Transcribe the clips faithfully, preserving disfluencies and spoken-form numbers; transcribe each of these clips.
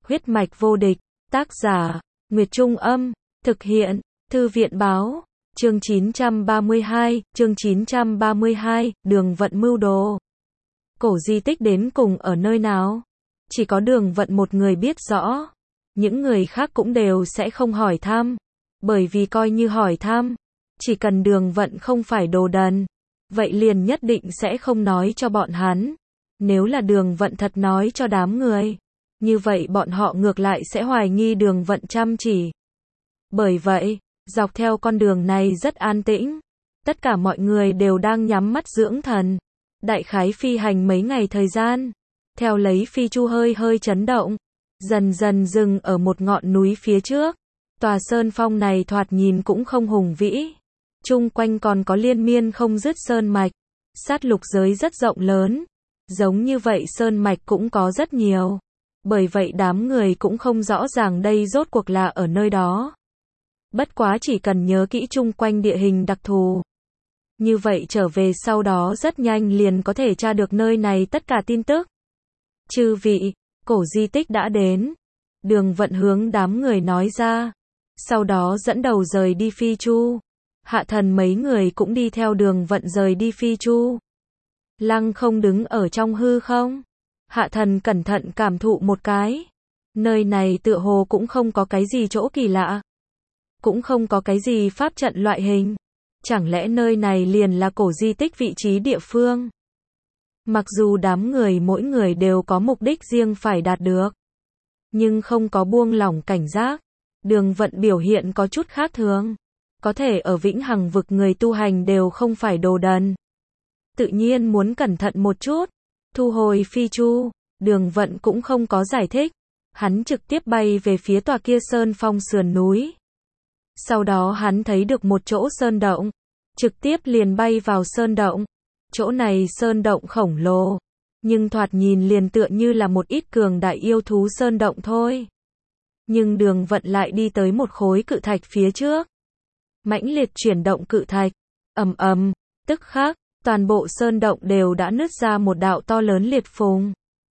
Huyết mạch vô địch, tác giả, Nguyệt Trung Âm, thực hiện, Thư viện Báo, chương chín trăm ba mươi hai, chương chín trăm ba mươi hai, Đường Vận mưu đồ. Cổ di tích đến cùng ở nơi nào? Chỉ có Đường Vận một người biết rõ. Những người khác cũng đều sẽ không hỏi thăm. Bởi vì coi như hỏi thăm, chỉ cần Đường Vận không phải đồ đần, vậy liền nhất định sẽ không nói cho bọn hắn. Nếu là Đường Vận thật nói cho đám người, như vậy bọn họ ngược lại sẽ hoài nghi Đường Vận chăm chỉ. Bởi vậy, dọc theo con đường này rất an tĩnh. Tất cả mọi người đều đang nhắm mắt dưỡng thần. Đại khái phi hành mấy ngày thời gian. Theo lấy phi chu hơi hơi chấn động. Dần dần dừng ở một ngọn núi phía trước. Tòa sơn phong này thoạt nhìn cũng không hùng vĩ. Chung quanh còn có liên miên không dứt sơn mạch. Sát lục giới rất rộng lớn. Giống như vậy sơn mạch cũng có rất nhiều. Bởi vậy đám người cũng không rõ ràng đây rốt cuộc là ở nơi đó. Bất quá chỉ cần nhớ kỹ chung quanh địa hình đặc thù. Như vậy trở về sau đó rất nhanh liền có thể tra được nơi này tất cả tin tức. Chư vị, cổ di tích đã đến. Đường Vận hướng đám người nói ra. Sau đó dẫn đầu rời đi phi chu. Hạ Thần mấy người cũng đi theo Đường Vận rời đi phi chu. Lăng không đứng ở trong hư không. Hạ Thần cẩn thận cảm thụ một cái. Nơi này tựa hồ cũng không có cái gì chỗ kỳ lạ. Cũng không có cái gì pháp trận loại hình. Chẳng lẽ nơi này liền là cổ di tích vị trí địa phương? Mặc dù đám người mỗi người đều có mục đích riêng phải đạt được, nhưng không có buông lỏng cảnh giác. Đường Vận biểu hiện có chút khác thường. Có thể ở vĩnh hằng vực người tu hành đều không phải đồ đần. Tự nhiên muốn cẩn thận một chút. Thu hồi phi chu, Đường Vận cũng không có giải thích. Hắn trực tiếp bay về phía tòa kia sơn phong sườn núi. Sau đó hắn thấy được một chỗ sơn động. Trực tiếp liền bay vào sơn động. Chỗ này sơn động khổng lồ. Nhưng thoạt nhìn liền tựa như là một ít cường đại yêu thú sơn động thôi. Nhưng Đường Vận lại đi tới một khối cự thạch phía trước. Mãnh liệt chuyển động cự thạch. Ầm ầm, tức khắc, toàn bộ sơn động đều đã nứt ra một đạo to lớn liệt phùng.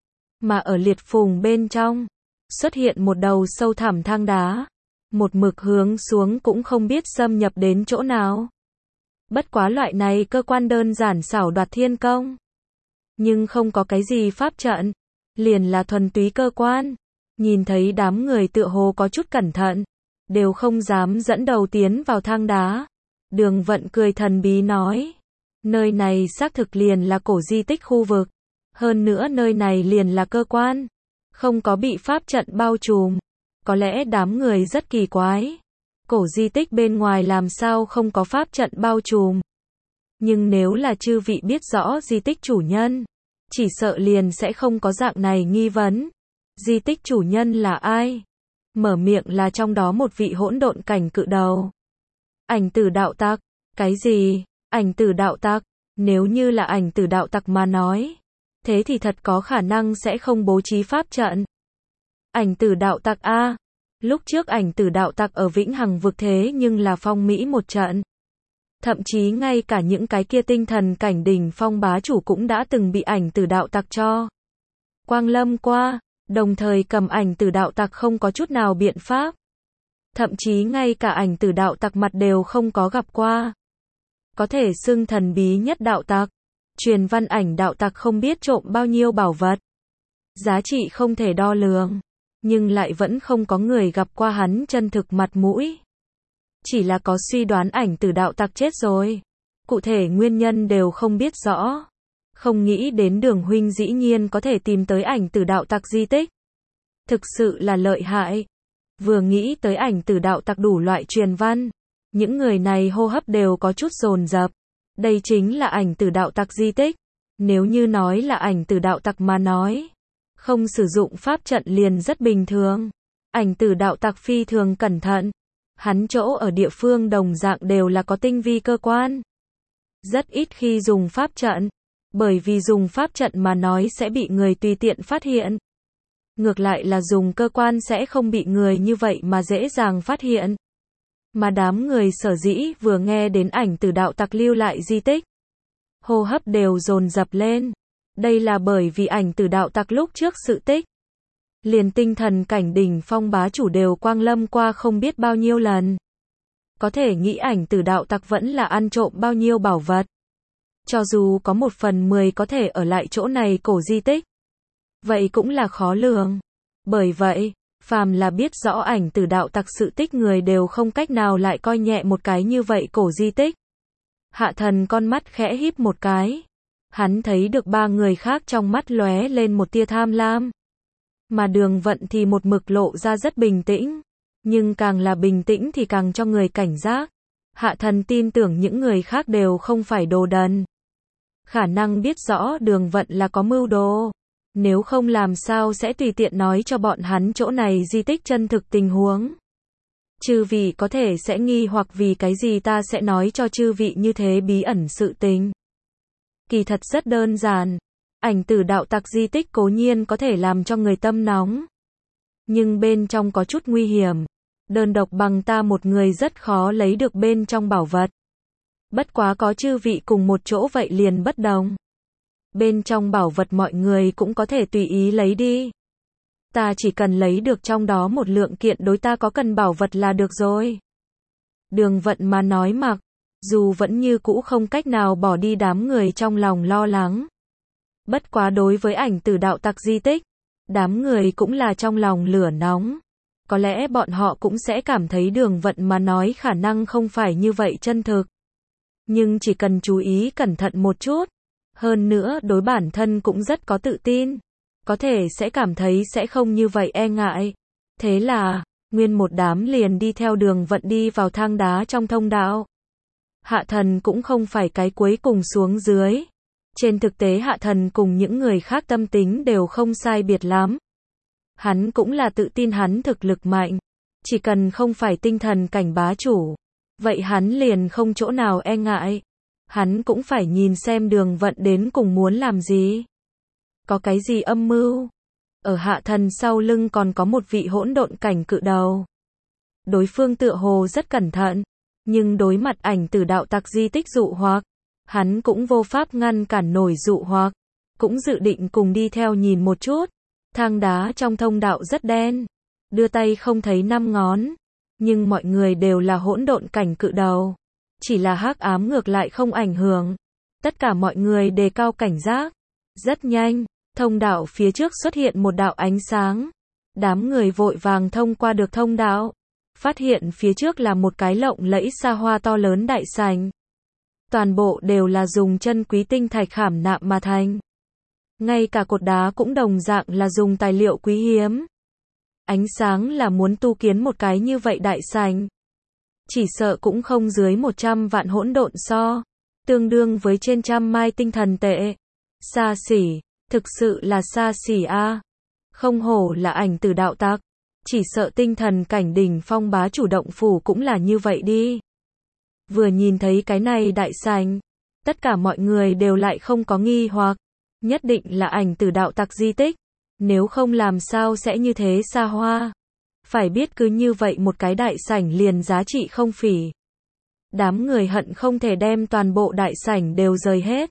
Mà ở liệt phùng bên trong, xuất hiện một đầu sâu thẳm thang đá. Một mực hướng xuống cũng không biết xâm nhập đến chỗ nào. Bất quá loại này cơ quan đơn giản xảo đoạt thiên công. Nhưng không có cái gì pháp trận. Liền là thuần túy cơ quan. Nhìn thấy đám người tựa hồ có chút cẩn thận. Đều không dám dẫn đầu tiến vào thang đá. Đường Vận cười thần bí nói. Nơi này xác thực liền là cổ di tích khu vực. Hơn nữa nơi này liền là cơ quan. Không có bị pháp trận bao trùm. Có lẽ đám người rất kỳ quái. Cổ di tích bên ngoài làm sao không có pháp trận bao trùm. Nhưng nếu là chư vị biết rõ di tích chủ nhân, chỉ sợ liền sẽ không có dạng này nghi vấn. Di tích chủ nhân là ai? Mở miệng là trong đó một vị hỗn độn cảnh cự đầu. Ảnh tử đạo tặc. Cái gì? Ảnh tử đạo tặc? Nếu như là ảnh tử đạo tặc mà nói, thế thì thật có khả năng sẽ không bố trí pháp trận. Ảnh tử đạo tặc a, lúc trước ảnh tử đạo tặc ở vĩnh hằng vực thế nhưng là phong mỹ một trận. Thậm chí ngay cả những cái kia tinh thần cảnh đỉnh phong bá chủ cũng đã từng bị ảnh tử đạo tặc cho quang lâm qua, đồng thời cầm ảnh tử đạo tặc không có chút nào biện pháp. Thậm chí ngay cả ảnh tử đạo tặc mặt đều không có gặp qua. Có thể xưng thần bí nhất đạo tặc. Truyền văn ảnh đạo tặc không biết trộm bao nhiêu bảo vật. Giá trị không thể đo lường. Nhưng lại vẫn không có người gặp qua hắn chân thực mặt mũi. Chỉ là có suy đoán ảnh tử đạo tặc chết rồi. Cụ thể nguyên nhân đều không biết rõ. Không nghĩ đến Đường huynh dĩ nhiên có thể tìm tới ảnh tử đạo tặc di tích. Thực sự là lợi hại. Vừa nghĩ tới ảnh tử đạo tặc đủ loại truyền văn. Những người này hô hấp đều có chút dồn dập. Đây chính là ảnh tử đạo tặc di tích. Nếu như nói là ảnh tử đạo tặc mà nói, không sử dụng pháp trận liền rất bình thường. Ảnh tử đạo tặc phi thường cẩn thận. Hắn chỗ ở địa phương đồng dạng đều là có tinh vi cơ quan. Rất ít khi dùng pháp trận. Bởi vì dùng pháp trận mà nói sẽ bị người tùy tiện phát hiện. Ngược lại là dùng cơ quan sẽ không bị người như vậy mà dễ dàng phát hiện. Mà đám người sở dĩ vừa nghe đến ảnh tử đạo tặc lưu lại di tích, hô hấp đều dồn dập lên. Đây là bởi vì ảnh tử đạo tặc lúc trước sự tích. Liền tinh thần cảnh đỉnh phong bá chủ đều quang lâm qua không biết bao nhiêu lần. Có thể nghĩ ảnh tử đạo tặc vẫn là ăn trộm bao nhiêu bảo vật. Cho dù có một phần mười có thể ở lại chỗ này cổ di tích, vậy cũng là khó lường. Bởi vậy, phàm là biết rõ ảnh tử đạo tặc sự tích người đều không cách nào lại coi nhẹ một cái như vậy cổ di tích. Hạ thần con mắt khẽ híp một cái. Hắn thấy được ba người khác trong mắt lóe lên một tia tham lam. Mà Đường Vận thì một mực lộ ra rất bình tĩnh. Nhưng càng là bình tĩnh thì càng cho người cảnh giác. Hạ thần tin tưởng những người khác đều không phải đồ đần. Khả năng biết rõ Đường Vận là có mưu đồ. Nếu không làm sao sẽ tùy tiện nói cho bọn hắn chỗ này di tích chân thực tình huống. Chư vị có thể sẽ nghi hoặc vì cái gì ta sẽ nói cho chư vị như thế bí ẩn sự tình. Kỳ thật rất đơn giản. Ảnh tử đạo tặc di tích cố nhiên có thể làm cho người tâm nóng. Nhưng bên trong có chút nguy hiểm. Đơn độc bằng ta một người rất khó lấy được bên trong bảo vật. Bất quá có chư vị cùng một chỗ vậy liền bất đồng. Bên trong bảo vật mọi người cũng có thể tùy ý lấy đi. Ta chỉ cần lấy được trong đó một lượng kiện đối ta có cần bảo vật là được rồi. Đường Vận mà nói mặc, dù vẫn như cũ không cách nào bỏ đi đám người trong lòng lo lắng. Bất quá đối với ảnh tử đạo tặc di tích, đám người cũng là trong lòng lửa nóng. Có lẽ bọn họ cũng sẽ cảm thấy Đường Vận mà nói khả năng không phải như vậy chân thực. Nhưng chỉ cần chú ý cẩn thận một chút. Hơn nữa đối bản thân cũng rất có tự tin. Có thể sẽ cảm thấy sẽ không như vậy e ngại. Thế là, nguyên một đám liền đi theo Đường Vận đi vào thang đá trong thông đạo. Hạ thần cũng không phải cái cuối cùng xuống dưới. Trên thực tế hạ thần cùng những người khác tâm tính đều không sai biệt lắm. Hắn cũng là tự tin hắn thực lực mạnh. Chỉ cần không phải tinh thần cảnh bá chủ. Vậy hắn liền không chỗ nào e ngại. Hắn cũng phải nhìn xem Đường Vận đến cùng muốn làm gì. Có cái gì âm mưu? Ở hạ thần sau lưng còn có một vị hỗn độn cảnh cự đầu. Đối phương tựa hồ rất cẩn thận. Nhưng đối mặt ảnh tử đạo tặc di tích dụ hoặc. Hắn cũng vô pháp ngăn cản nổi dụ hoặc. Cũng dự định cùng đi theo nhìn một chút. Thang đá trong thông đạo rất đen. Đưa tay không thấy năm ngón. Nhưng mọi người đều là hỗn độn cảnh cự đầu. Chỉ là hắc ám ngược lại không ảnh hưởng. Tất cả mọi người đề cao cảnh giác. Rất nhanh, thông đạo phía trước xuất hiện một đạo ánh sáng. Đám người vội vàng thông qua được thông đạo. Phát hiện phía trước là một cái lộng lẫy xa hoa to lớn đại sảnh. Toàn bộ đều là dùng chân quý tinh thạch khảm nạm mà thành. Ngay cả cột đá cũng đồng dạng là dùng tài liệu quý hiếm. Ánh sáng là muốn tu kiến một cái như vậy đại sảnh. Chỉ sợ cũng không dưới một trăm vạn hỗn độn so. Tương đương với trên trăm mai tinh thần tệ. Xa xỉ, thực sự là xa xỉ a. Không hổ là ảnh tử đạo tặc. Chỉ sợ tinh thần cảnh đỉnh phong bá chủ động phủ cũng là như vậy đi. Vừa nhìn thấy cái này đại sảnh, tất cả mọi người đều lại không có nghi hoặc. Nhất định là ảnh tử đạo tặc di tích. Nếu không làm sao sẽ như thế xa hoa. Phải biết cứ như vậy một cái đại sảnh liền giá trị không phỉ. Đám người hận không thể đem toàn bộ đại sảnh đều rời hết.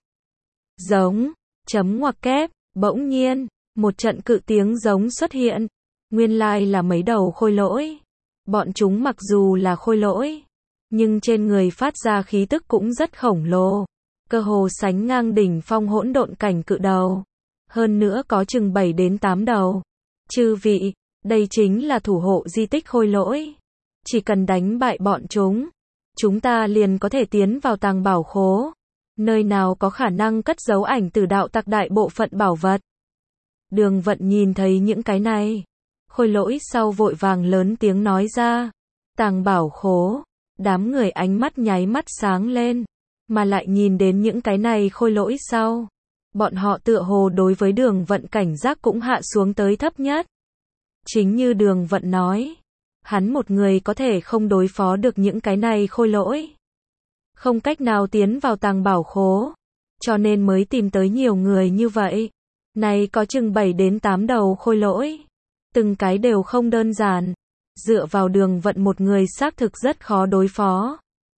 Giống, chấm ngoặc kép, bỗng nhiên, một trận cự tiếng giống xuất hiện. Nguyên lai là mấy đầu khôi lỗi. Bọn chúng mặc dù là khôi lỗi, nhưng trên người phát ra khí tức cũng rất khổng lồ. Cơ hồ sánh ngang đỉnh phong hỗn độn cảnh cự đầu. Hơn nữa có chừng bảy đến tám đầu. Chư vị, đây chính là thủ hộ di tích khôi lỗi. Chỉ cần đánh bại bọn chúng, chúng ta liền có thể tiến vào tàng bảo khố. Nơi nào có khả năng cất giấu ảnh tử đạo tặc đại bộ phận bảo vật. Đường Vận nhìn thấy những cái này. Khôi lỗi sau vội vàng lớn tiếng nói ra. Tàng bảo khố. Đám người ánh mắt nháy mắt sáng lên. Mà lại nhìn đến những cái này khôi lỗi sau. Bọn họ tựa hồ đối với Đường Vận cảnh giác cũng hạ xuống tới thấp nhất. Chính như Đường Vận nói. Hắn một người có thể không đối phó được những cái này khôi lỗi. Không cách nào tiến vào tàng bảo khố. Cho nên mới tìm tới nhiều người như vậy. Này có chừng bảy đến tám đầu khôi lỗi. Từng cái đều không đơn giản. Dựa vào Đường Vận một người xác thực rất khó đối phó.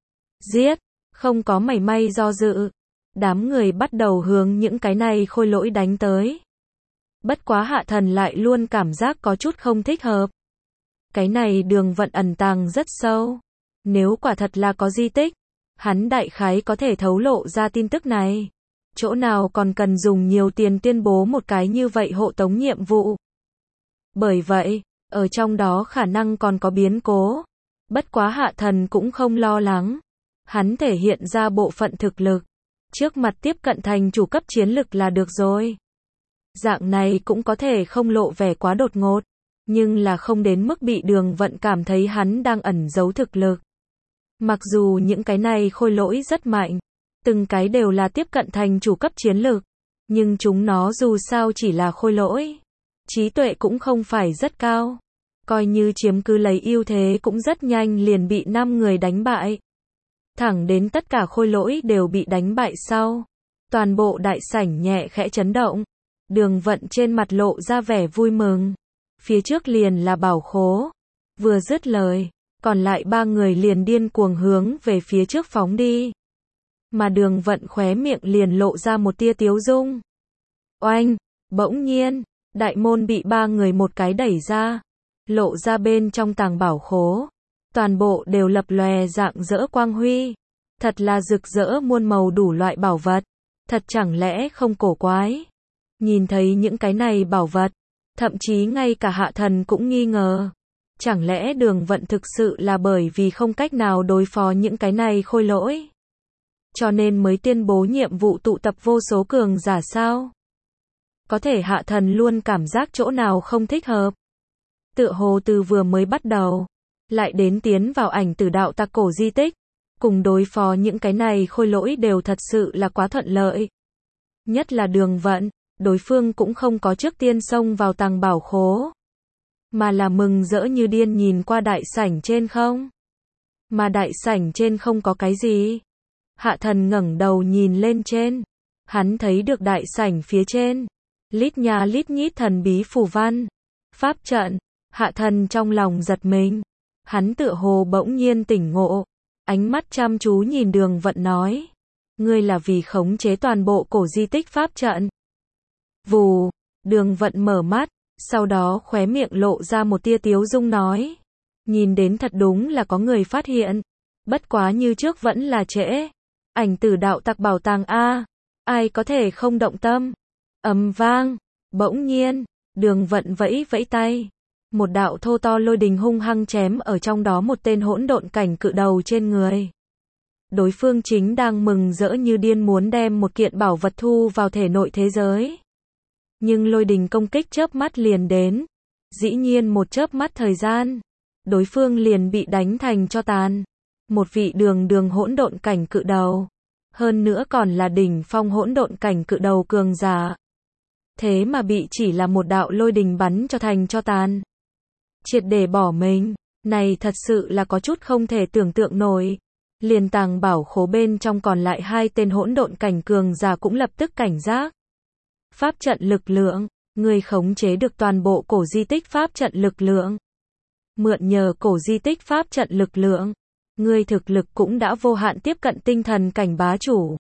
Giết, không có mảy may do dự. Đám người bắt đầu hướng những cái này khôi lỗi đánh tới. Bất quá Hạ Thần lại luôn cảm giác có chút không thích hợp. Cái này đường vận ẩn tàng rất sâu. Nếu quả thật là có di tích, hắn đại khái có thể thấu lộ ra tin tức này. Chỗ nào còn cần dùng nhiều tiền tuyên bố một cái như vậy hộ tống nhiệm vụ. Bởi vậy, ở trong đó khả năng còn có biến cố. Bất quá Hạ Thần cũng không lo lắng. Hắn thể hiện ra bộ phận thực lực. Trước mặt tiếp cận thành chủ cấp chiến lực là được rồi. Dạng này cũng có thể không lộ vẻ quá đột ngột. Nhưng là không đến mức bị đường vận cảm thấy hắn đang ẩn giấu thực lực. Mặc dù những cái này khôi lỗi rất mạnh. Từng cái đều là tiếp cận thành chủ cấp chiến lực. Nhưng chúng nó dù sao chỉ là khôi lỗi. Trí tuệ cũng không phải rất cao. Coi như chiếm cứ lấy ưu thế cũng rất nhanh liền bị năm người đánh bại. Thẳng đến tất cả khôi lỗi đều bị đánh bại sau. Toàn bộ đại sảnh nhẹ khẽ chấn động. Đường vận trên mặt lộ ra vẻ vui mừng. Phía trước liền là bảo khố. Vừa dứt lời, còn lại ba người liền điên cuồng hướng về phía trước phóng đi. Mà đường vận khóe miệng liền lộ ra một tia tiếu dung. Oanh, bỗng nhiên, đại môn bị ba người một cái đẩy ra. Lộ ra bên trong tàng bảo khố. Toàn bộ đều lập lòe dạng dỡ quang huy. Thật là rực rỡ muôn màu đủ loại bảo vật. Thật chẳng lẽ không cổ quái. Nhìn thấy những cái này bảo vật. Thậm chí ngay cả Hạ Thần cũng nghi ngờ. Chẳng lẽ đường vận thực sự là bởi vì không cách nào đối phó những cái này khôi lỗi. Cho nên mới tuyên bố nhiệm vụ tụ tập vô số cường giả sao? Có thể Hạ Thần luôn cảm giác chỗ nào không thích hợp. Tựa hồ từ vừa mới bắt đầu. Lại đến tiến vào ảnh tử đạo tặc cổ di tích. Cùng đối phó những cái này khôi lỗi đều thật sự là quá thuận lợi. Nhất là đường vận. Đối phương cũng không có trước tiên xông vào tàng bảo khố. Mà là mừng rỡ như điên nhìn qua đại sảnh trên không. Mà đại sảnh trên không có cái gì. Hạ Thần ngẩng đầu nhìn lên trên. Hắn thấy được đại sảnh phía trên. Lít nhà lít nhít thần bí phù văn. Pháp trận. Hạ Thần trong lòng giật mình. Hắn tựa hồ bỗng nhiên tỉnh ngộ. Ánh mắt chăm chú nhìn đường vận nói. Ngươi là vì khống chế toàn bộ cổ di tích pháp trận. Vù, đường vận mở mắt, sau đó khóe miệng lộ ra một tia tiếu dung nói. Nhìn đến thật đúng là có người phát hiện. Bất quá như trước vẫn là trễ. Ảnh tử đạo tặc bảo tàng A. Ai có thể không động tâm. Ầm vang, bỗng nhiên, đường vận vẫy vẫy tay. Một đạo thô to lôi đình hung hăng chém ở trong đó một tên hỗn độn cảnh cự đầu trên người. Đối phương chính đang mừng rỡ như điên muốn đem một kiện bảo vật thu vào thể nội thế giới. Nhưng lôi đình công kích chớp mắt liền đến. Dĩ nhiên một chớp mắt thời gian. Đối phương liền bị đánh thành cho tàn. Một vị đường đường hỗn độn cảnh cự đầu. Hơn nữa còn là đỉnh phong hỗn độn cảnh cự đầu cường giả. Thế mà bị chỉ là một đạo lôi đình bắn cho thành cho tàn. Triệt để bỏ mình. Này thật sự là có chút không thể tưởng tượng nổi. Liền tàng bảo khố bên trong còn lại hai tên hỗn độn cảnh cường giả cũng lập tức cảnh giác. Pháp trận lực lượng, người khống chế được toàn bộ cổ di tích pháp trận lực lượng. Mượn nhờ cổ di tích pháp trận lực lượng, người thực lực cũng đã vô hạn tiếp cận tinh thần cảnh bá chủ.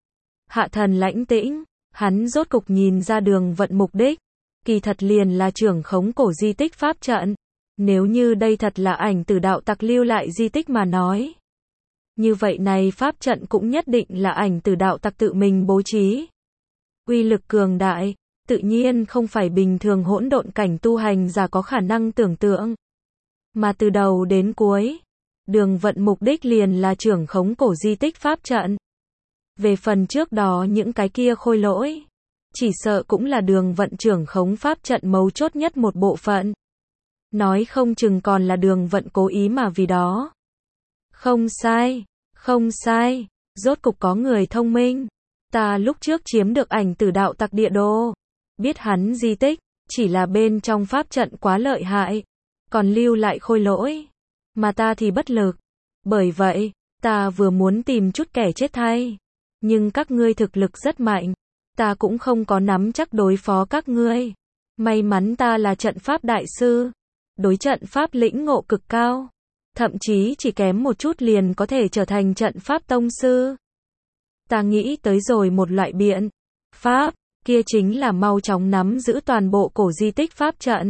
Hạ Thần lãnh tĩnh, hắn rốt cục nhìn ra đường vận mục đích, kỳ thật liền là trưởng khống cổ di tích pháp trận. Nếu như đây thật là ảnh tử đạo tặc lưu lại di tích mà nói. Như vậy này pháp trận cũng nhất định là ảnh tử đạo tặc tự mình bố trí. Uy lực cường đại, tự nhiên không phải bình thường hỗn độn cảnh tu hành giả có khả năng tưởng tượng. Mà từ đầu đến cuối, đường vận mục đích liền là trưởng khống cổ di tích pháp trận. Về phần trước đó những cái kia khôi lỗi, chỉ sợ cũng là đường vận trưởng khống pháp trận mấu chốt nhất một bộ phận. Nói không chừng còn là đường vận cố ý mà vì đó. Không sai, không sai, rốt cục có người thông minh. Ta lúc trước chiếm được ảnh tử đạo tặc địa đồ. Biết hắn di tích, chỉ là bên trong pháp trận quá lợi hại. Còn lưu lại khôi lỗi. Mà ta thì bất lực. Bởi vậy, ta vừa muốn tìm chút kẻ chết thay. Nhưng các ngươi thực lực rất mạnh. Ta cũng không có nắm chắc đối phó các ngươi. May mắn ta là trận pháp đại sư. Đối trận pháp lĩnh ngộ cực cao. Thậm chí chỉ kém một chút liền có thể trở thành trận pháp tông sư. Ta nghĩ tới rồi một loại biện pháp, kia chính là mau chóng nắm giữ toàn bộ cổ di tích pháp trận.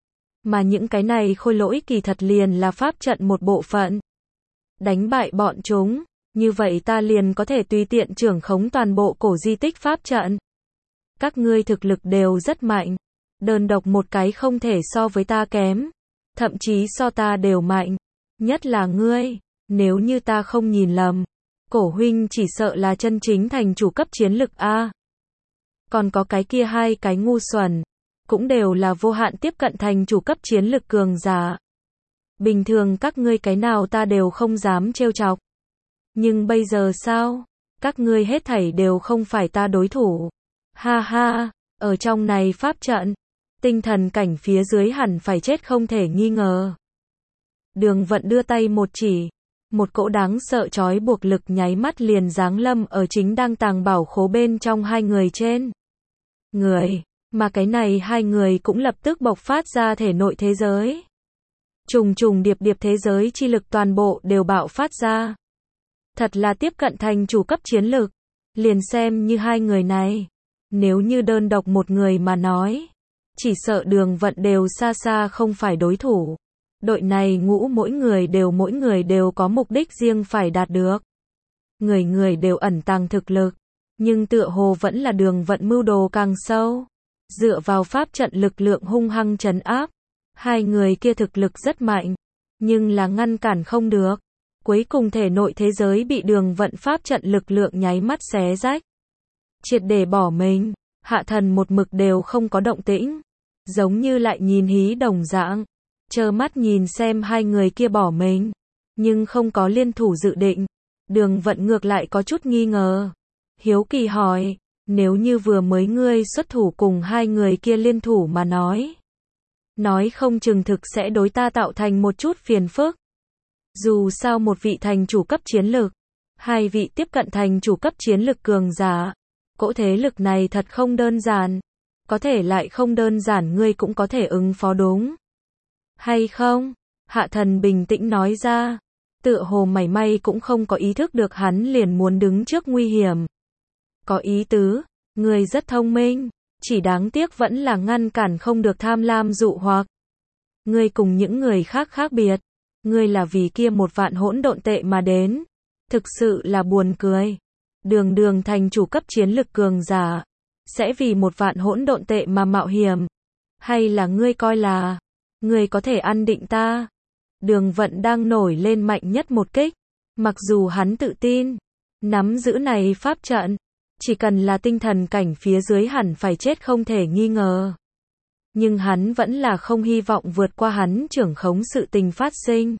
Mà những cái này khôi lỗi kỳ thật liền là pháp trận một bộ phận. Đánh bại bọn chúng, như vậy ta liền có thể tùy tiện trưởng khống toàn bộ cổ di tích pháp trận. Các ngươi thực lực đều rất mạnh, đơn độc một cái không thể so với ta kém, thậm chí so ta đều mạnh, nhất là ngươi, nếu như ta không nhìn lầm, Cổ huynh chỉ sợ là chân chính thành chủ cấp chiến lực a. Còn có cái kia hai cái ngu xuẩn, cũng đều là vô hạn tiếp cận thành chủ cấp chiến lực cường giả. Bình thường các ngươi cái nào ta đều không dám trêu chọc. Nhưng bây giờ sao? Các ngươi hết thảy đều không phải ta đối thủ. Ha ha, ở trong này pháp trận, tinh thần cảnh phía dưới hẳn phải chết không thể nghi ngờ. Đường Vận đưa tay một chỉ, một cỗ đáng sợ trói buộc lực nháy mắt liền giáng lâm ở chính đang tàng bảo khố bên trong hai người trên. Người, mà cái này hai người cũng lập tức bộc phát ra thể nội thế giới. Trùng trùng điệp điệp thế giới chi lực toàn bộ đều bạo phát ra. Thật là tiếp cận thành chủ cấp chiến lực. Liền xem như hai người này, nếu như đơn độc một người mà nói, chỉ sợ Đường Vận đều xa xa không phải đối thủ. Đội này ngũ mỗi người đều mỗi người đều có mục đích riêng phải đạt được. Người người đều ẩn tàng thực lực, nhưng tựa hồ vẫn là Đường Vận mưu đồ càng sâu. Dựa vào pháp trận lực lượng hung hăng trấn áp, hai người kia thực lực rất mạnh, nhưng là ngăn cản không được. Cuối cùng thể nội thế giới bị Đường Vận pháp trận lực lượng nháy mắt xé rách. Triệt để bỏ mình, Hạ Thần một mực đều không có động tĩnh, giống như lại nhìn hí đồng dạng, trơ mắt nhìn xem hai người kia bỏ mình, nhưng không có liên thủ dự định. Đường Vận ngược lại có chút nghi ngờ, hiếu kỳ hỏi, nếu như vừa mới ngươi xuất thủ cùng hai người kia liên thủ mà nói, nói không chừng thực sẽ đối ta tạo thành một chút phiền phức. Dù sao một vị thành chủ cấp chiến lực, hai vị tiếp cận thành chủ cấp chiến lực cường giả, cỗ thế lực này thật không đơn giản, có thể lại không đơn giản ngươi cũng có thể ứng phó đúng. Hay không? Hạ Thần bình tĩnh nói ra, tựa hồ mảy may cũng không có ý thức được hắn liền muốn đứng trước nguy hiểm. Có ý tứ, ngươi rất thông minh, chỉ đáng tiếc vẫn là ngăn cản không được tham lam dụ hoặc. Ngươi cùng những người khác khác biệt, ngươi là vì kia một vạn hỗn độn tệ mà đến, thực sự là buồn cười. Đường đường thành chủ cấp chiến lực cường giả, sẽ vì một vạn hỗn độn tệ mà mạo hiểm, hay là ngươi coi là ngươi có thể ăn định ta? Đường Vận đang nổi lên mạnh nhất một kích, mặc dù hắn tự tin, nắm giữ này pháp trận, chỉ cần là tinh thần cảnh phía dưới hẳn phải chết không thể nghi ngờ. Nhưng hắn vẫn là không hy vọng vượt qua hắn trưởng khống sự tình phát sinh.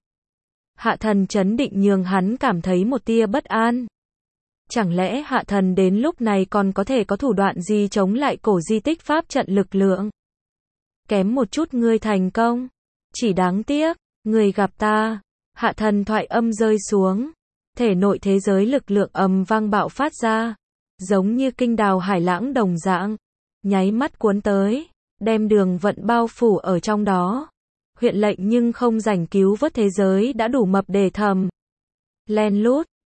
Hạ Thần chấn định nhường hắn cảm thấy một tia bất an. Chẳng lẽ Hạ Thần đến lúc này còn có thể có thủ đoạn gì chống lại cổ di tích pháp trận lực lượng? Kém một chút ngươi thành công, chỉ đáng tiếc, ngươi gặp ta. Hạ Thần thoại âm rơi xuống, thể nội thế giới lực lượng ầm vang bạo phát ra, giống như kinh đào hải lãng đồng dạng, nháy mắt cuốn tới, đem Đường Vận bao phủ ở trong đó. Huyện lệnh nhưng không rảnh cứu vớt thế giới đã đủ mập để thầm. Len lút,